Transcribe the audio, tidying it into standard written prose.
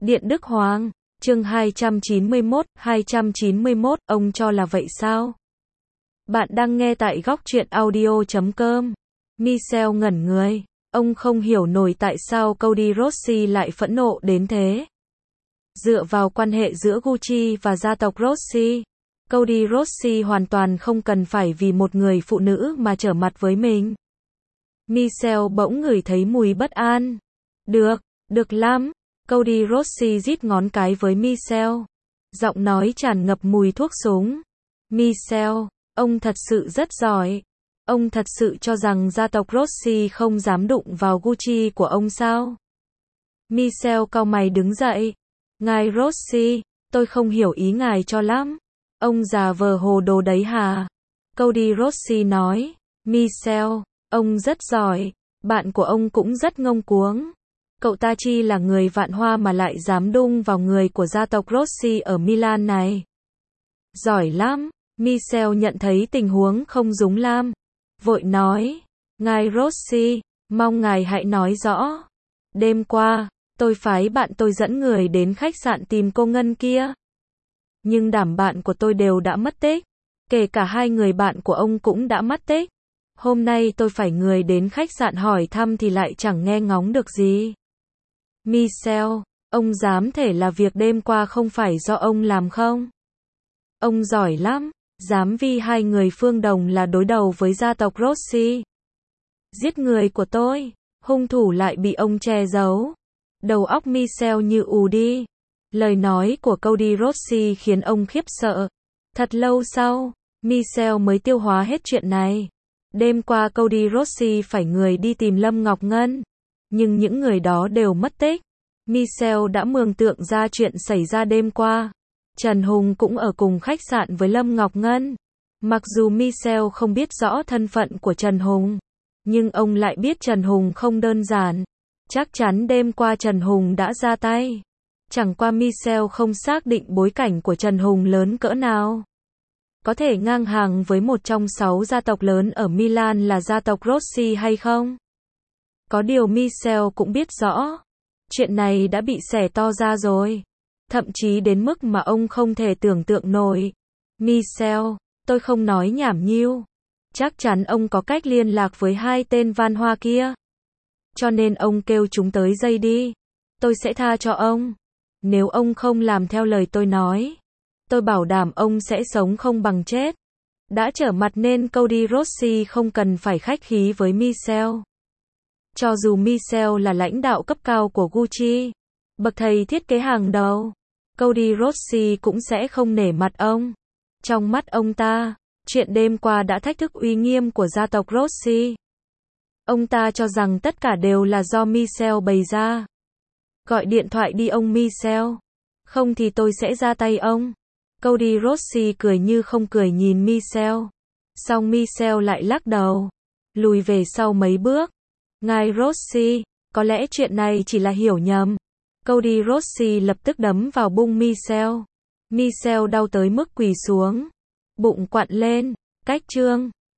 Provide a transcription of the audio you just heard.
Điện Đức Hoàng, chương 291, ông cho là vậy sao? Bạn đang nghe tại góc truyện audio.com. Michelle ngẩn người, ông không hiểu nổi tại sao Cody Rossi lại phẫn nộ đến thế. Dựa vào quan hệ giữa Gucci và gia tộc Rossi, Cody Rossi hoàn toàn không cần phải vì một người phụ nữ mà trở mặt với mình. Michelle bỗng ngửi thấy mùi bất an. Được lắm. Cody Rossi rít ngón cái với Michelle. Giọng nói tràn ngập mùi thuốc súng. Michelle, ông thật sự rất giỏi. Ông thật sự cho rằng gia tộc Rossi không dám đụng vào Gucci của ông sao? Michelle cau mày đứng dậy. Ngài Rossi, tôi không hiểu ý ngài cho lắm. Ông già vờ hồ đồ đấy hả? Cody Rossi nói. Michelle, ông rất giỏi. Bạn của ông cũng rất ngông cuống. Cậu ta chi là người vạn hoa mà lại dám đung vào người của gia tộc Rossi ở Milan này. Giỏi lắm. Michelle nhận thấy tình huống không đúng lam. Vội nói. Ngài Rossi, mong ngài hãy nói rõ. Đêm qua, tôi phái bạn tôi dẫn người đến khách sạn tìm cô Ngân kia. Nhưng đám bạn của tôi đều đã mất tích. Kể cả hai người bạn của ông cũng đã mất tích. Hôm nay tôi phải người đến khách sạn hỏi thăm thì lại chẳng nghe ngóng được gì. Michelle, ông dám thể là việc đêm qua không phải do ông làm không? Ông giỏi lắm, dám vì hai người phương đồng là đối đầu với gia tộc Rossi. Giết người của tôi, hung thủ lại bị ông che giấu. Đầu óc Michelle như ù đi. Lời nói của Cody Rossi khiến ông khiếp sợ. Thật lâu sau, Michelle mới tiêu hóa hết chuyện này. Đêm qua Cody Rossi phải người đi tìm Lâm Ngọc Ngân. Nhưng những người đó đều mất tích. Michelle đã mường tượng ra chuyện xảy ra đêm qua. Trần Hùng cũng ở cùng khách sạn với Lâm Ngọc Ngân. Mặc dù Michelle không biết rõ thân phận của Trần Hùng, nhưng ông lại biết Trần Hùng không đơn giản. Chắc chắn đêm qua Trần Hùng đã ra tay. Chẳng qua Michelle không xác định bối cảnh của Trần Hùng lớn cỡ nào. Có thể ngang hàng với một trong 6 gia tộc lớn ở Milan là gia tộc Rossi hay không? Có điều Michelle cũng biết rõ. Chuyện này đã bị xẻ to ra rồi. Thậm chí đến mức mà ông không thể tưởng tượng nổi. Michelle, tôi không nói nhảm nhiêu. Chắc chắn ông có cách liên lạc với hai tên van hoa kia. Cho nên ông kêu chúng tới dây đi. Tôi sẽ tha cho ông. Nếu ông không làm theo lời tôi nói, tôi bảo đảm ông sẽ sống không bằng chết. Đã trở mặt nên Cody Rossi không cần phải khách khí với Michelle. Cho dù Michelle là lãnh đạo cấp cao của Gucci, bậc thầy thiết kế hàng đầu, Cody Rossi cũng sẽ không nể mặt ông. Trong mắt ông ta, chuyện đêm qua đã thách thức uy nghiêm của gia tộc Rossi. Ông ta cho rằng tất cả đều là do Michelle bày ra. Gọi điện thoại đi ông Michelle. Không thì tôi sẽ ra tay ông. Cody Rossi cười như không cười nhìn Michelle. Xong Michelle lại lắc đầu. Lùi về sau mấy bước. Ngài Rossi, có lẽ chuyện này chỉ là hiểu nhầm. Cody Rossi lập tức đấm vào bụng Michelle. Michelle đau tới mức quỳ xuống. Bụng quặn lên. Cách chương